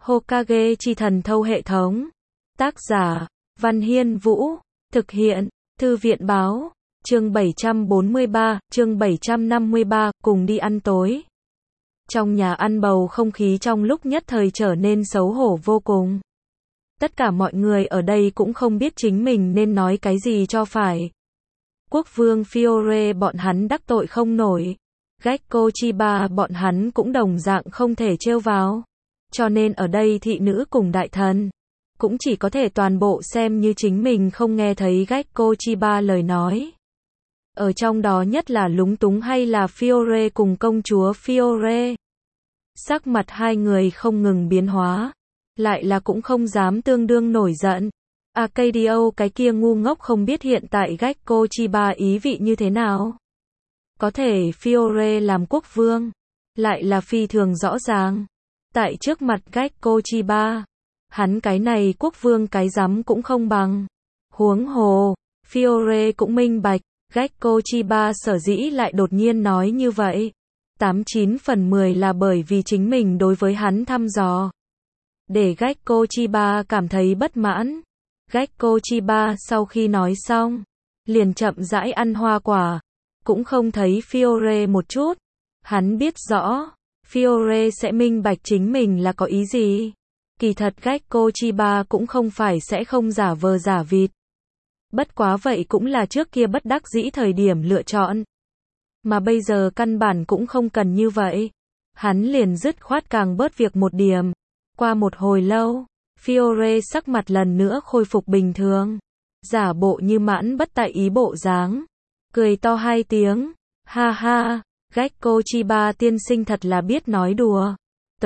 Hokage chi thần thâu hệ thống. Tác giả, Văn Hiên Vũ. Thực hiện, Thư viện Báo. Chương 743, chương 753, cùng đi ăn tối. Trong nhà ăn bầu không khí trong lúc nhất thời trở nên xấu hổ vô cùng. Tất cả mọi người ở đây cũng không biết chính mình nên nói cái gì cho phải. Quốc vương Fiore bọn hắn đắc tội không nổi. Gekko Chiba bọn hắn cũng đồng dạng không thể trêu vào. Cho nên ở đây thị nữ cùng đại thần cũng chỉ có thể toàn bộ xem như chính mình không nghe thấy Gekko Chiba lời nói. Ở trong đó nhất là lúng túng hay là Fiore cùng công chúa Fiore. Sắc mặt hai người không ngừng biến hóa, lại là cũng không dám tương đương nổi giận. Arcadio cái kia ngu ngốc không biết hiện tại Gekko Chiba ý vị như thế nào. Có thể Fiore làm quốc vương, lại là phi thường rõ ràng. Tại trước mặt Gekko Chiba, hắn cái này quốc vương cái rắm cũng không bằng. Huống hồ, Fiore cũng minh bạch, Gekko Chiba sở dĩ lại đột nhiên nói như vậy. 89 phần 10 là bởi vì chính mình đối với hắn thăm dò. Để Gekko Chiba cảm thấy bất mãn. Gekko Chiba sau khi nói xong, liền chậm rãi ăn hoa quả. Cũng không thấy Fiore một chút. Hắn biết rõ, Fiore sẽ minh bạch chính mình là có ý gì. Kỳ thật Gekko Chiba cũng không phải sẽ không giả vờ giả vịt. Bất quá vậy cũng là trước kia bất đắc dĩ thời điểm lựa chọn. Mà bây giờ căn bản cũng không cần như vậy. Hắn liền dứt khoát càng bớt việc một điểm. Qua một hồi lâu, Fiore sắc mặt lần nữa khôi phục bình thường. Giả bộ như mãn bất tại ý bộ dáng. Cười to hai tiếng. Ha ha, Gekko Chiba tiên sinh thật là biết nói đùa.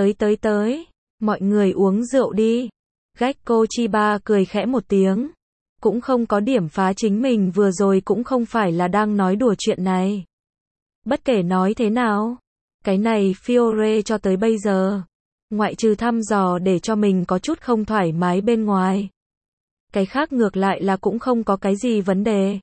Tới, mọi người uống rượu đi. Gekko Chiba cười khẽ một tiếng. Cũng không có điểm phá chính mình vừa rồi cũng không phải là đang nói đùa chuyện này. Bất kể nói thế nào, cái này Fiore cho tới bây giờ, ngoại trừ thăm dò để cho mình có chút không thoải mái bên ngoài. Cái khác ngược lại là cũng không có cái gì vấn đề.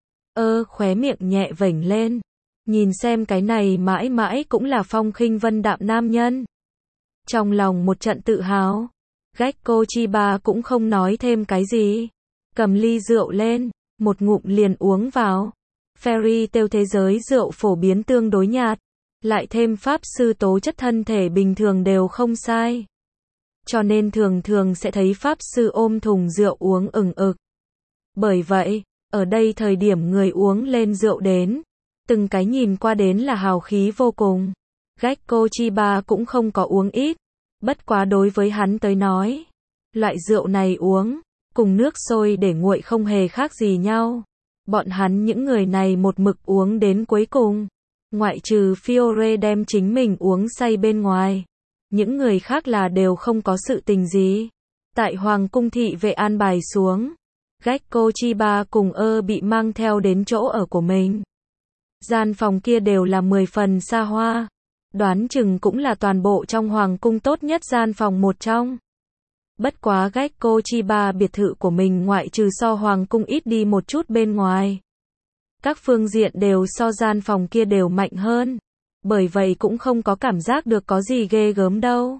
Khóe miệng nhẹ vểnh lên. Nhìn xem cái này mãi mãi cũng là phong khinh vân đạm nam nhân. Trong lòng một trận tự hào, Gekko Chiba cũng không nói thêm cái gì. Cầm ly rượu lên, một ngụm liền uống vào. Fairy Tale thế giới rượu phổ biến tương đối nhạt, lại thêm pháp sư tố chất thân thể bình thường đều không sai. Cho nên thường thường sẽ thấy pháp sư ôm thùng rượu uống ừng ực. Bởi vậy, ở đây thời điểm người uống lên rượu đến, từng cái nhìn qua đến là hào khí vô cùng. Gekko Chiba cũng không có uống ít, bất quá đối với hắn tới nói, loại rượu này uống, cùng nước sôi để nguội không hề khác gì nhau. Bọn hắn những người này một mực uống đến cuối cùng. Ngoại trừ Fiore đem chính mình uống say bên ngoài. Những người khác là đều không có sự tình gì. Tại Hoàng cung thị vệ an bài xuống. Gekko Chiba cùng bị mang theo đến chỗ ở của mình. Gian phòng kia đều là 10 phần xa hoa. Đoán chừng cũng là toàn bộ trong Hoàng cung tốt nhất gian phòng một trong. Bất quá Gekko Chiba biệt thự của mình ngoại trừ so Hoàng cung ít đi một chút bên ngoài. Các phương diện đều so gian phòng kia đều mạnh hơn. Bởi vậy cũng không có cảm giác được có gì ghê gớm đâu.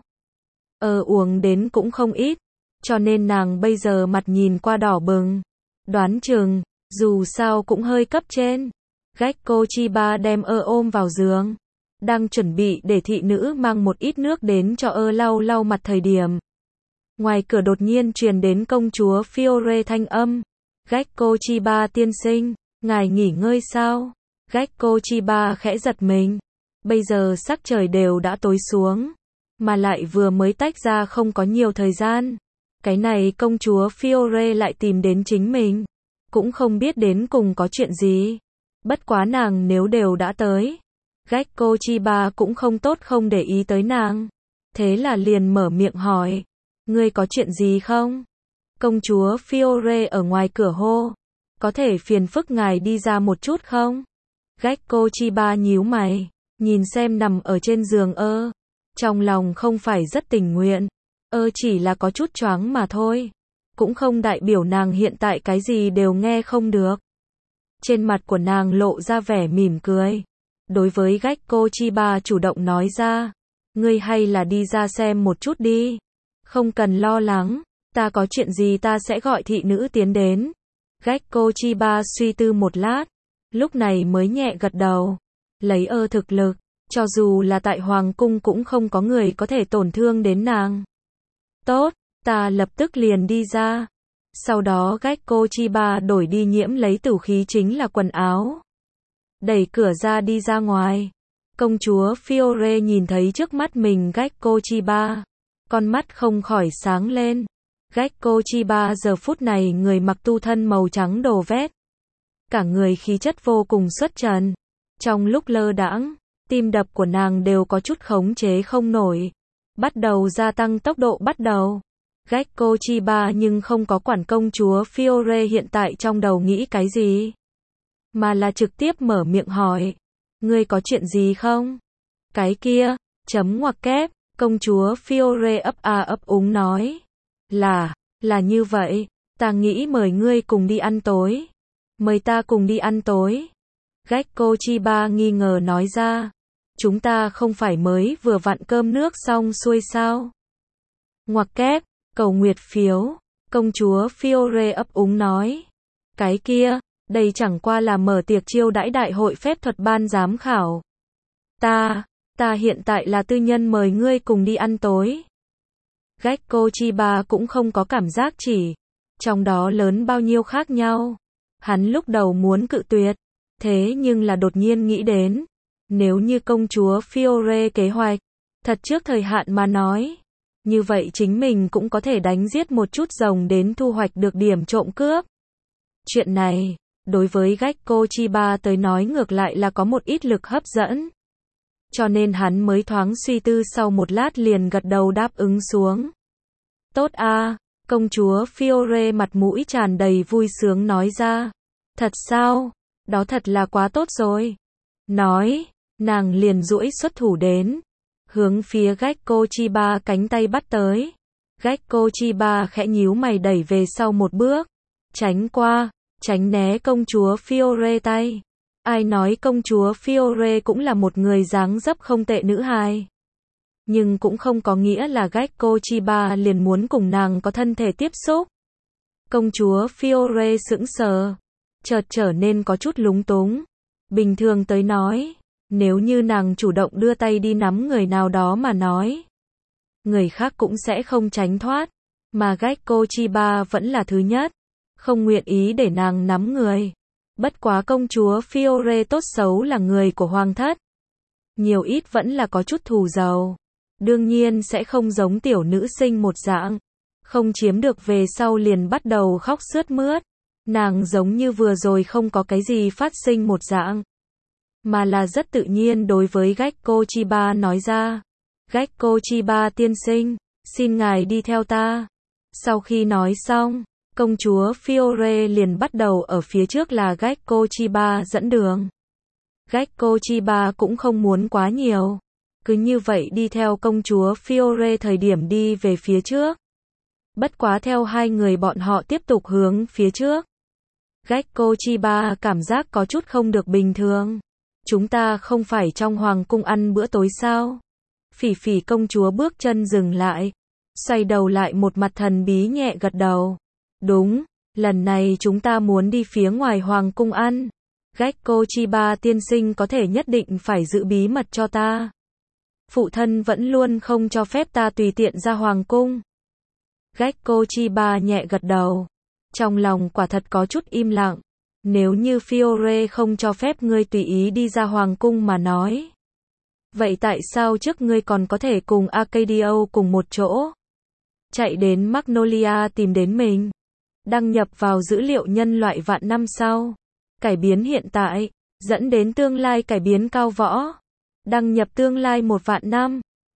Uống đến cũng không ít. Cho nên nàng bây giờ mặt nhìn qua đỏ bừng. Đoán chừng, dù sao cũng hơi cấp trên. Gekko Chiba đem ôm vào giường. Đang chuẩn bị để thị nữ mang một ít nước đến cho lau lau mặt thời điểm. Ngoài cửa đột nhiên truyền đến công chúa Fiore thanh âm. Gekko Chiba tiên sinh, ngài nghỉ ngơi sao? Gekko Chiba khẽ giật mình. Bây giờ sắc trời đều đã tối xuống. Mà lại vừa mới tách ra không có nhiều thời gian. Cái này công chúa Fiore lại tìm đến chính mình. Cũng không biết đến cùng có chuyện gì. Bất quá nàng nếu đều đã tới. Gekko Chiba cũng không tốt không để ý tới nàng. Thế là liền mở miệng hỏi. Ngươi có chuyện gì không? Công chúa Fiore ở ngoài cửa hô. Có thể phiền phức ngài đi ra một chút không? Gekko Chiba nhíu mày. Nhìn xem nằm ở trên giường trong lòng không phải rất tình nguyện. Chỉ là có chút choáng mà thôi. Cũng không đại biểu nàng hiện tại cái gì đều nghe không được. Trên mặt của nàng lộ ra vẻ mỉm cười. Đối với Gekko Chiba chủ động nói ra. Ngươi hay là đi ra xem một chút đi. Không cần lo lắng, ta có chuyện gì ta sẽ gọi thị nữ tiến đến. Gekko Chiba suy tư một lát, lúc này mới nhẹ gật đầu. Lấy thực lực, cho dù là tại Hoàng cung cũng không có người có thể tổn thương đến nàng. Tốt, ta lập tức liền đi ra. Sau đó Gekko Chiba đổi đi nhiễm lấy tử khí chính là quần áo. Đẩy cửa ra đi ra ngoài. Công chúa Fiore nhìn thấy trước mắt mình Gekko Chiba. Con mắt không khỏi sáng lên. Gekko Chiba giờ phút này người mặc tu thân màu trắng đồ vét. Cả người khí chất vô cùng xuất trần. Trong lúc lơ đãng, tim đập của nàng đều có chút khống chế không nổi. Bắt đầu gia tăng tốc độ bắt đầu. Gekko Chiba nhưng không có quản công chúa Fiore hiện tại trong đầu nghĩ cái gì. Mà là trực tiếp mở miệng hỏi. Ngươi có chuyện gì không? Cái kia, chấm ngoặc kép, công chúa Fiore ấp úng nói. Là như vậy, ta nghĩ mời ngươi cùng đi ăn tối. Mời ta cùng đi ăn tối. Gekko Chiba nghi ngờ nói ra. Chúng ta không phải mới vừa vặn cơm nước xong xuôi sao? Ngoặc kép, cầu nguyệt phiếu, công chúa Fiore ấp úng nói. Cái kia, đây chẳng qua là mở tiệc chiêu đãi đại hội phép thuật ban giám khảo. Ta hiện tại là tư nhân mời ngươi cùng đi ăn tối. Gekko Chiba cũng không có cảm giác chỉ. Trong đó lớn bao nhiêu khác nhau. Hắn lúc đầu muốn cự tuyệt. Thế nhưng là đột nhiên nghĩ đến. Nếu như công chúa Fiore kế hoạch. Thật trước thời hạn mà nói. Như vậy chính mình cũng có thể đánh giết một chút rồng đến thu hoạch được điểm trộm cướp. Chuyện này, đối với Gekko Chiba tới nói ngược lại là có một ít lực hấp dẫn. Cho nên hắn mới thoáng suy tư sau một lát liền gật đầu đáp ứng xuống. Tốt a, công chúa Fiore mặt mũi tràn đầy vui sướng nói ra. Thật sao? Đó thật là quá tốt rồi. Nói, nàng liền duỗi xuất thủ đến. Hướng phía Gekko Chiba cánh tay bắt tới. Gekko Chiba khẽ nhíu mày đẩy về sau một bước. Tránh qua, tránh né công chúa Fiore tay. Ai nói công chúa Fiore cũng là một người dáng dấp không tệ nữ hài. Nhưng cũng không có nghĩa là Gekko Chiba liền muốn cùng nàng có thân thể tiếp xúc. Công chúa Fiore sững sờ. Chợt trở nên có chút lúng túng. Bình thường tới nói. Nếu như nàng chủ động đưa tay đi nắm người nào đó mà nói. Người khác cũng sẽ không tránh thoát. Mà Gekko Chiba vẫn là thứ nhất. Không nguyện ý để nàng nắm người. Bất quá công chúa Fiore tốt xấu là người của hoàng thất. Nhiều ít vẫn là có chút thù giàu. Đương nhiên sẽ không giống tiểu nữ sinh một dạng. Không chiếm được về sau liền bắt đầu khóc sướt mướt. Nàng giống như vừa rồi không có cái gì phát sinh một dạng. Mà là rất tự nhiên đối với Gekko Chiba nói ra. Gekko Chiba tiên sinh, xin ngài đi theo ta. Sau khi nói xong, công chúa Fiore liền bắt đầu ở phía trước là Gekko Chiba dẫn đường. Gekko Chiba cũng không muốn quá nhiều. Cứ như vậy đi theo công chúa Fiore thời điểm đi về phía trước. Bất quá theo hai người bọn họ tiếp tục hướng phía trước. Gekko Chiba cảm giác có chút không được bình thường. Chúng ta không phải trong hoàng cung ăn bữa tối sao? Phỉ phỉ công chúa bước chân dừng lại. Xoay đầu lại một mặt thần bí nhẹ gật đầu. Đúng, lần này chúng ta muốn đi phía ngoài hoàng cung ăn. Gekko Chiba tiên sinh có thể nhất định phải giữ bí mật cho ta. Phụ thân vẫn luôn không cho phép ta tùy tiện ra hoàng cung. Gekko Chiba nhẹ gật đầu. Trong lòng quả thật có chút im lặng. Nếu như Fiore không cho phép ngươi tùy ý đi ra hoàng cung mà nói. Vậy tại sao trước ngươi còn có thể cùng Arcadio cùng một chỗ? Chạy đến Magnolia tìm đến mình. Đăng nhập vào dữ liệu nhân loại vạn năm sau. Cải biến hiện tại. Dẫn đến tương lai cải biến cao võ. Đăng nhập tương lai 1 vạn năm.